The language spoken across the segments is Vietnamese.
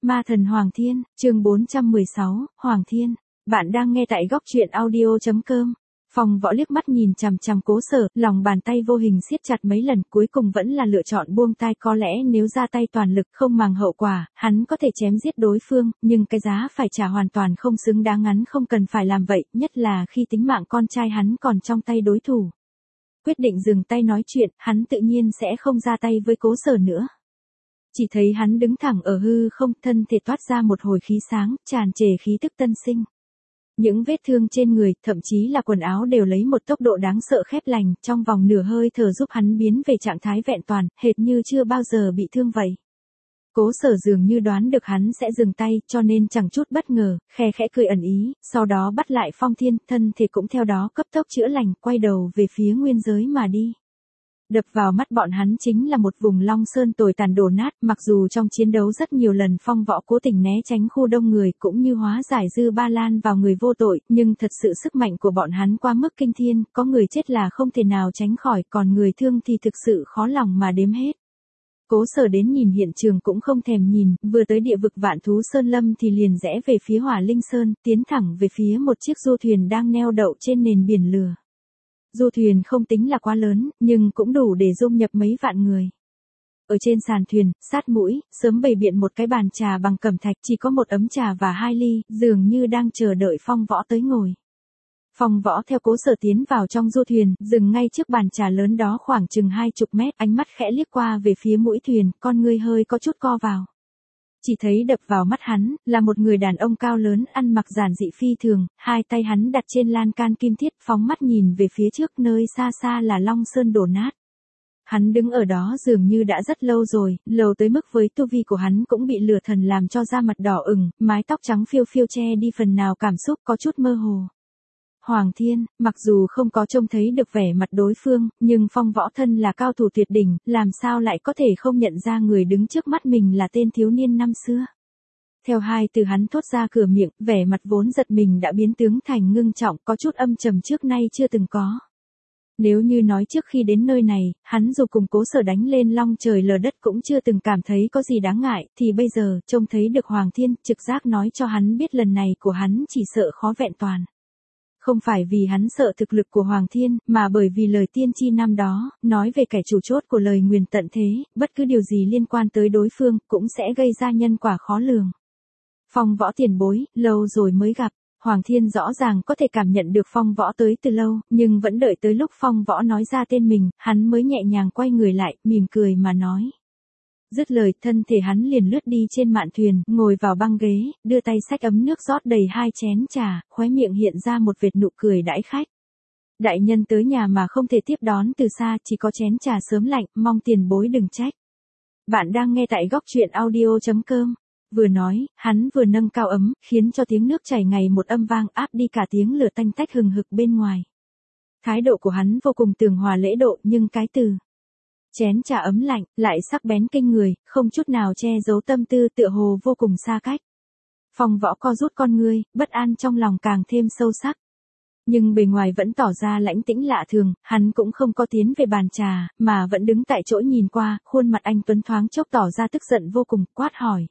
Ma thần Hoàng Thiên, chương 416, Hoàng Thiên. Bạn đang nghe tại góc truyện audio.com. Phong Võ liếc mắt nhìn chằm chằm Cố Sở, lòng bàn tay vô hình siết chặt mấy lần, cuối cùng vẫn là lựa chọn buông tay. Có lẽ nếu ra tay toàn lực không màng hậu quả, hắn có thể chém giết đối phương, nhưng cái giá phải trả hoàn toàn không xứng đáng, hắn không cần phải làm vậy, nhất là khi tính mạng con trai hắn còn trong tay đối thủ. Quyết định dừng tay nói chuyện, hắn tự nhiên sẽ không ra tay với Cố Sở nữa. Chỉ thấy hắn đứng thẳng ở hư không, thân thể toát ra một hồi khí sáng, tràn trề khí tức tân sinh. Những vết thương trên người, thậm chí là quần áo đều lấy một tốc độ đáng sợ khép lành, trong vòng nửa hơi thở giúp hắn biến về trạng thái vẹn toàn, hệt như chưa bao giờ bị thương vậy. Cố Sở dường như đoán được hắn sẽ dừng tay, cho nên chẳng chút bất ngờ, khe khẽ cười ẩn ý, sau đó bắt lại Phong Thiên, thân thể cũng theo đó cấp tốc chữa lành, quay đầu về phía nguyên giới mà đi. Đập vào mắt bọn hắn chính là một vùng Long Sơn tồi tàn đổ nát, mặc dù trong chiến đấu rất nhiều lần Phong Võ cố tình né tránh khu đông người cũng như hóa giải dư ba lan vào người vô tội, nhưng thật sự sức mạnh của bọn hắn quá mức kinh thiên, có người chết là không thể nào tránh khỏi, còn người thương thì thực sự khó lòng mà đếm hết. Cố Sở đến nhìn hiện trường cũng không thèm nhìn, vừa tới địa vực Vạn Thú Sơn Lâm thì liền rẽ về phía Hỏa Linh Sơn, tiến thẳng về phía một chiếc du thuyền đang neo đậu trên nền biển lửa. Du thuyền không tính là quá lớn, nhưng cũng đủ để dung nhập mấy vạn người. Ở trên sàn thuyền, sát mũi, sớm bày biện một cái bàn trà bằng cẩm thạch, chỉ có một ấm trà và 2 ly, dường như đang chờ đợi Phong Võ tới ngồi. Phong Võ theo Cố Sở tiến vào trong du thuyền, dừng ngay trước bàn trà lớn đó khoảng chừng 20 mét, ánh mắt khẽ liếc qua về phía mũi thuyền, con ngươi hơi có chút co vào. Chỉ thấy đập vào mắt hắn, là một người đàn ông cao lớn, ăn mặc giản dị phi thường, hai tay hắn đặt trên lan can kim thiết, phóng mắt nhìn về phía trước, nơi xa xa là Long Sơn đổ nát. Hắn đứng ở đó dường như đã rất lâu rồi, lâu tới mức với tu vi của hắn cũng bị lửa thần làm cho da mặt đỏ ửng, mái tóc trắng phiêu phiêu che đi phần nào cảm xúc, có chút mơ hồ. Hoàng Thiên, mặc dù không có trông thấy được vẻ mặt đối phương, nhưng Phong Võ thân là cao thủ tuyệt đỉnh, làm sao lại có thể không nhận ra người đứng trước mắt mình là tên thiếu niên năm xưa. Theo hai từ hắn thốt ra cửa miệng, vẻ mặt vốn giật mình đã biến tướng thành ngưng trọng, có chút âm trầm trước nay chưa từng có. Nếu như nói trước khi đến nơi này, hắn dù cùng Cố Sở đánh lên long trời lở đất cũng chưa từng cảm thấy có gì đáng ngại, thì bây giờ, trông thấy được Hoàng Thiên, trực giác nói cho hắn biết lần này của hắn chỉ sợ khó vẹn toàn. Không phải vì hắn sợ thực lực của Hoàng Thiên, mà bởi vì lời tiên tri năm đó, nói về kẻ chủ chốt của lời nguyền tận thế, bất cứ điều gì liên quan tới đối phương, cũng sẽ gây ra nhân quả khó lường. Phong Võ tiền bối, lâu rồi mới gặp. Hoàng Thiên rõ ràng có thể cảm nhận được Phong Võ tới từ lâu, nhưng vẫn đợi tới lúc Phong Võ nói ra tên mình, hắn mới nhẹ nhàng quay người lại, mỉm cười mà nói. Dứt lời, thân thể hắn liền lướt đi trên mạn thuyền, ngồi vào băng ghế, đưa tay xách ấm nước rót đầy 2 chén trà, khóe miệng hiện ra một vệt nụ cười đãi khách. Đại nhân tới nhà mà không thể tiếp đón từ xa, chỉ có chén trà sớm lạnh, mong tiền bối đừng trách. Bạn đang nghe tại góc truyện audio.com. Vừa nói, hắn vừa nâng cao ấm, khiến cho tiếng nước chảy ngày một âm vang, áp đi cả tiếng lửa tanh tách hừng hực bên ngoài. Thái độ của hắn vô cùng tường hòa lễ độ, nhưng cái từ chén trà ấm lạnh, lại sắc bén kinh người, không chút nào che giấu tâm tư, tựa hồ vô cùng xa cách. Phong Võ co rút con ngươi, bất an trong lòng càng thêm sâu sắc. Nhưng bề ngoài vẫn tỏ ra lãnh tĩnh lạ thường, hắn cũng không có tiến về bàn trà, mà vẫn đứng tại chỗ nhìn qua, khuôn mặt anh tuấn thoáng chốc tỏ ra tức giận vô cùng, quát hỏi.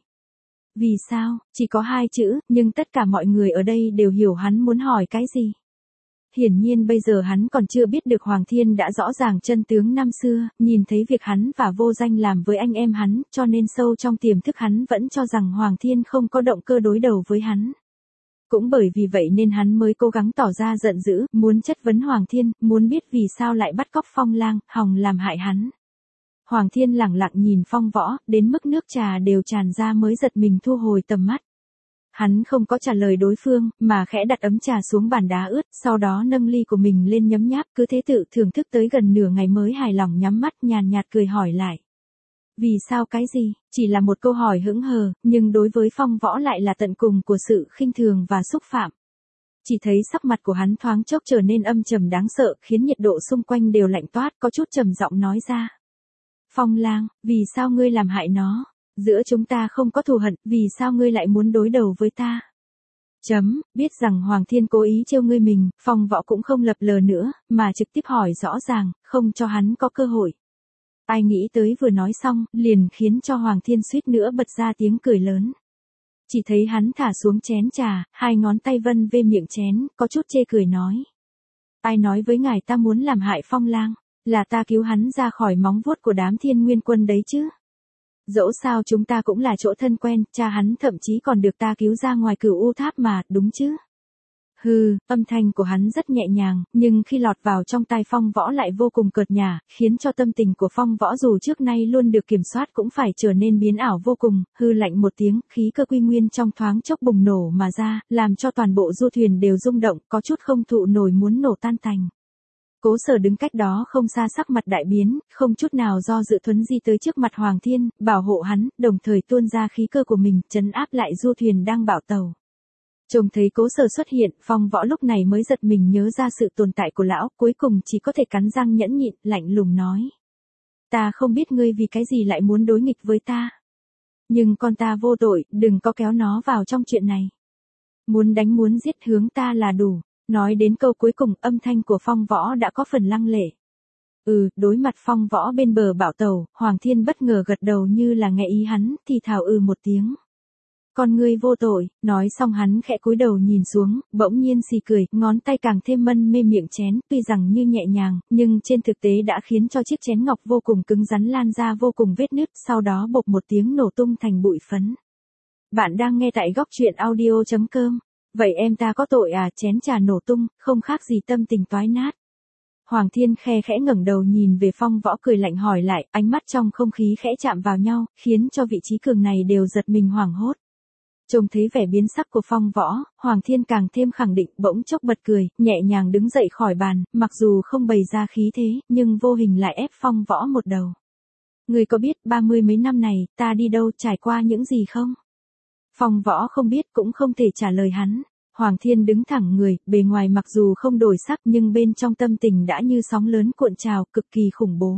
Vì sao, chỉ có 2 chữ, nhưng tất cả mọi người ở đây đều hiểu hắn muốn hỏi cái gì. Hiển nhiên bây giờ hắn còn chưa biết được Hoàng Thiên đã rõ ràng chân tướng năm xưa, nhìn thấy việc hắn và Vô Danh làm với anh em hắn, cho nên sâu trong tiềm thức hắn vẫn cho rằng Hoàng Thiên không có động cơ đối đầu với hắn. Cũng bởi vì vậy nên hắn mới cố gắng tỏ ra giận dữ, muốn chất vấn Hoàng Thiên, muốn biết vì sao lại bắt cóc Phong Lang, hòng làm hại hắn. Hoàng Thiên lẳng lặng nhìn Phong Võ, đến mức nước trà đều tràn ra mới giật mình thu hồi tầm mắt. Hắn không có trả lời đối phương, mà khẽ đặt ấm trà xuống bàn đá ướt, sau đó nâng ly của mình lên nhấm nháp, cứ thế tự thưởng thức tới gần nửa ngày mới hài lòng nhắm mắt nhàn nhạt cười hỏi lại. Vì sao cái gì? Chỉ là một câu hỏi hững hờ, nhưng đối với Phong Võ lại là tận cùng của sự khinh thường và xúc phạm. Chỉ thấy sắc mặt của hắn thoáng chốc trở nên âm trầm đáng sợ, khiến nhiệt độ xung quanh đều lạnh toát, có chút trầm giọng nói ra. Phong Lang, vì sao ngươi làm hại nó? Giữa chúng ta không có thù hận, vì sao ngươi lại muốn đối đầu với ta? Biết rằng Hoàng Thiên cố ý trêu ngươi mình, Phong Võ cũng không lập lờ nữa, mà trực tiếp hỏi rõ ràng, không cho hắn có cơ hội. Ai nghĩ tới vừa nói xong, liền khiến cho Hoàng Thiên suýt nữa bật ra tiếng cười lớn. Chỉ thấy hắn thả xuống chén trà, hai ngón tay vân về miệng chén, có chút chê cười nói. Ai nói với ngài ta muốn làm hại Phong lang, là ta cứu hắn ra khỏi móng vuốt của đám Thiên Nguyên quân đấy chứ. Dẫu sao chúng ta cũng là chỗ thân quen, cha hắn thậm chí còn được ta cứu ra ngoài Cửu U Tháp mà, đúng chứ? Hừ, âm thanh của hắn rất nhẹ nhàng, nhưng khi lọt vào trong tai Phong Võ lại vô cùng cợt nhả, khiến cho tâm tình của Phong Võ dù trước nay luôn được kiểm soát cũng phải trở nên biến ảo vô cùng, hư lạnh một tiếng, khí cơ quy nguyên trong thoáng chốc bùng nổ mà ra, làm cho toàn bộ du thuyền đều rung động, có chút không thụ nổi muốn nổ tan tành. Cố Sở đứng cách đó không xa sắc mặt đại biến, không chút nào do dự thuấn di tới trước mặt Hoàng Thiên, bảo hộ hắn, đồng thời tuôn ra khí cơ của mình, trấn áp lại du thuyền đang bạo tàu. Trông thấy Cố Sở xuất hiện, Phong Võ lúc này mới giật mình nhớ ra sự tồn tại của lão, cuối cùng chỉ có thể cắn răng nhẫn nhịn, lạnh lùng nói. Ta không biết ngươi vì cái gì lại muốn đối nghịch với ta. Nhưng con ta vô tội, đừng có kéo nó vào trong chuyện này. Muốn đánh muốn giết hướng ta là đủ. Nói đến câu cuối cùng, âm thanh của Phong Võ đã có phần lăng lệ. Đối mặt Phong Võ bên bờ bão tàu, Hoàng Thiên bất ngờ gật đầu như là nghe ý hắn, thì thào một tiếng. Con ngươi vô tội, nói xong hắn khẽ cúi đầu nhìn xuống, bỗng nhiên xì cười, ngón tay càng thêm mân mê miệng chén, tuy rằng như nhẹ nhàng, nhưng trên thực tế đã khiến cho chiếc chén ngọc vô cùng cứng rắn lan ra vô cùng vết nứt, sau đó bộp một tiếng nổ tung thành bụi phấn. Bạn đang nghe tại góc truyện audio.com. Vậy em ta có tội à, chén trà nổ tung, không khác gì tâm tình toái nát. Hoàng Thiên khe khẽ ngẩng đầu nhìn về Phong Võ cười lạnh hỏi lại, ánh mắt trong không khí khẽ chạm vào nhau, khiến cho vị trí cường này đều giật mình hoảng hốt. Trông thấy vẻ biến sắc của Phong Võ, Hoàng Thiên càng thêm khẳng định, bỗng chốc bật cười, nhẹ nhàng đứng dậy khỏi bàn, mặc dù không bày ra khí thế, nhưng vô hình lại ép Phong Võ một đầu. Người có biết 30 mấy năm này, ta đi đâu trải qua những gì không? Phong Võ không biết cũng không thể trả lời hắn. Hoàng Thiên đứng thẳng người, bề ngoài mặc dù không đổi sắc nhưng bên trong tâm tình đã như sóng lớn cuộn trào, cực kỳ khủng bố.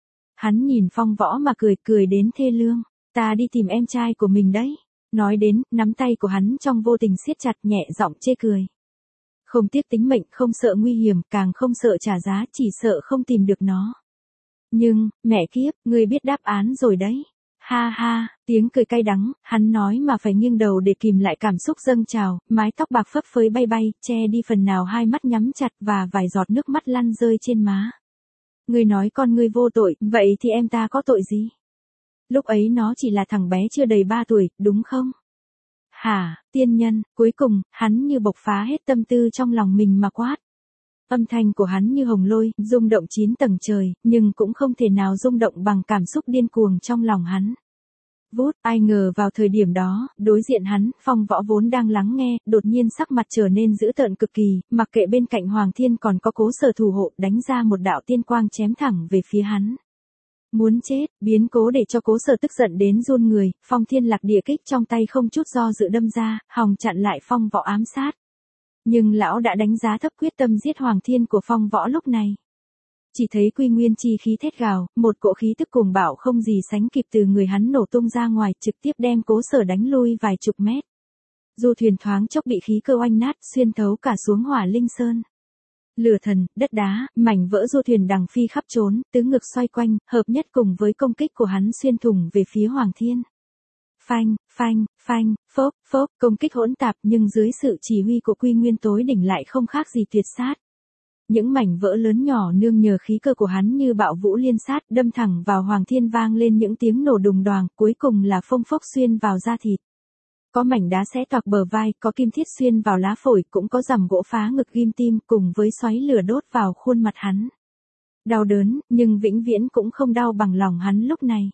Hắn nhìn Phong Võ mà cười đến thê lương. Ta đi tìm em trai của mình đấy. Nói đến, nắm tay của hắn trong vô tình siết chặt, nhẹ giọng chê cười. Không tiếc tính mệnh, không sợ nguy hiểm, càng không sợ trả giá, chỉ sợ không tìm được nó. Nhưng, mẹ kiếp, ngươi biết đáp án rồi đấy. Ha ha, tiếng cười cay đắng, hắn nói mà phải nghiêng đầu để kìm lại cảm xúc dâng trào, mái tóc bạc phấp phới bay bay, che đi phần nào hai mắt nhắm chặt và vài giọt nước mắt lăn rơi trên má. Ngươi nói con ngươi vô tội, vậy thì em ta có tội gì? Lúc ấy nó chỉ là thằng bé chưa đầy 3 tuổi, đúng không? Hả, tiên nhân, cuối cùng, hắn như bộc phá hết tâm tư trong lòng mình mà quát. Âm thanh của hắn như hồng lôi, rung động 9 tầng trời, nhưng cũng không thể nào rung động bằng cảm xúc điên cuồng trong lòng hắn. Vút, ai ngờ vào thời điểm đó, đối diện hắn, Phong Võ vốn đang lắng nghe, đột nhiên sắc mặt trở nên dữ tợn cực kỳ, mặc kệ bên cạnh Hoàng Thiên còn có Cố Sở thủ hộ, đánh ra một đạo tiên quang chém thẳng về phía hắn. Muốn chết, biến cố để cho Cố Sở tức giận đến run người, Phong Thiên Lạc Địa kích trong tay không chút do dự đâm ra, hòng chặn lại Phong Võ ám sát. Nhưng lão đã đánh giá thấp quyết tâm giết Hoàng Thiên của Phong Võ lúc này. Chỉ thấy quy nguyên chi khí thét gào, một cỗ khí tức cuồng bạo không gì sánh kịp từ người hắn nổ tung ra ngoài, trực tiếp đem Cố Sở đánh lui vài chục mét. Du thuyền thoáng chốc bị khí cơ oanh nát, xuyên thấu cả xuống Hỏa Linh Sơn. Lửa thần, đất đá, mảnh vỡ du thuyền đằng phi khắp trốn, tứ ngược xoay quanh, hợp nhất cùng với công kích của hắn xuyên thủng về phía Hoàng Thiên. Phanh, phanh, phanh, phốc, phốc, công kích hỗn tạp nhưng dưới sự chỉ huy của Quy Nguyên tối đỉnh lại không khác gì tuyệt sát. Những mảnh vỡ lớn nhỏ nương nhờ khí cơ của hắn như bạo vũ liên sát đâm thẳng vào Hoàng Thiên vang lên những tiếng nổ đùng đoàng, cuối cùng là phông phốc xuyên vào da thịt. Có mảnh đá xé toạc bờ vai, có kim thiết xuyên vào lá phổi, cũng có rằm gỗ phá ngực ghim tim cùng với xoáy lửa đốt vào khuôn mặt hắn. Đau đớn, nhưng vĩnh viễn cũng không đau bằng lòng hắn lúc này.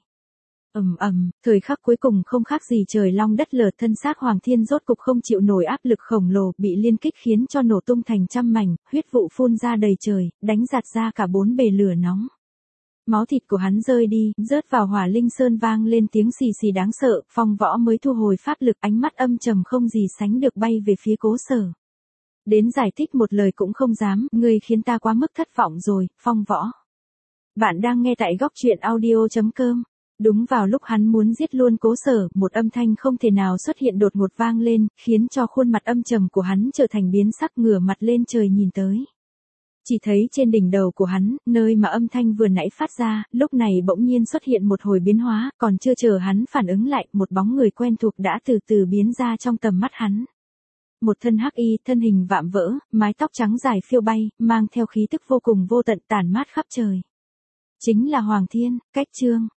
Thời khắc cuối cùng không khác gì trời long đất lở, thân xác Hoàng Thiên rốt cục không chịu nổi áp lực khổng lồ, bị liên kích khiến cho nổ tung thành trăm mảnh, huyết vụ phun ra đầy trời, đánh giạt ra cả 4 bề lửa nóng. Máu thịt của hắn rơi đi, rớt vào Hỏa Linh Sơn vang lên tiếng xì xì đáng sợ, Phong Võ mới thu hồi pháp lực, ánh mắt âm trầm không gì sánh được bay về phía Cố Sở. Đến giải thích một lời cũng không dám, ngươi khiến ta quá mức thất vọng rồi, Phong Võ. Bạn đang nghe tại góc truyện audio.com. Đúng vào lúc hắn muốn giết luôn Cố Sở, một âm thanh không thể nào xuất hiện đột ngột vang lên, khiến cho khuôn mặt âm trầm của hắn trở thành biến sắc, ngửa mặt lên trời nhìn tới. Chỉ thấy trên đỉnh đầu của hắn, nơi mà âm thanh vừa nãy phát ra, lúc này bỗng nhiên xuất hiện một hồi biến hóa, còn chưa chờ hắn phản ứng lại, một bóng người quen thuộc đã từ từ biến ra trong tầm mắt hắn. Một thân hắc y, thân hình vạm vỡ, mái tóc trắng dài phiêu bay, mang theo khí tức vô cùng vô tận tản mát khắp trời. Chính là Hoàng Thiên, Cách Chương.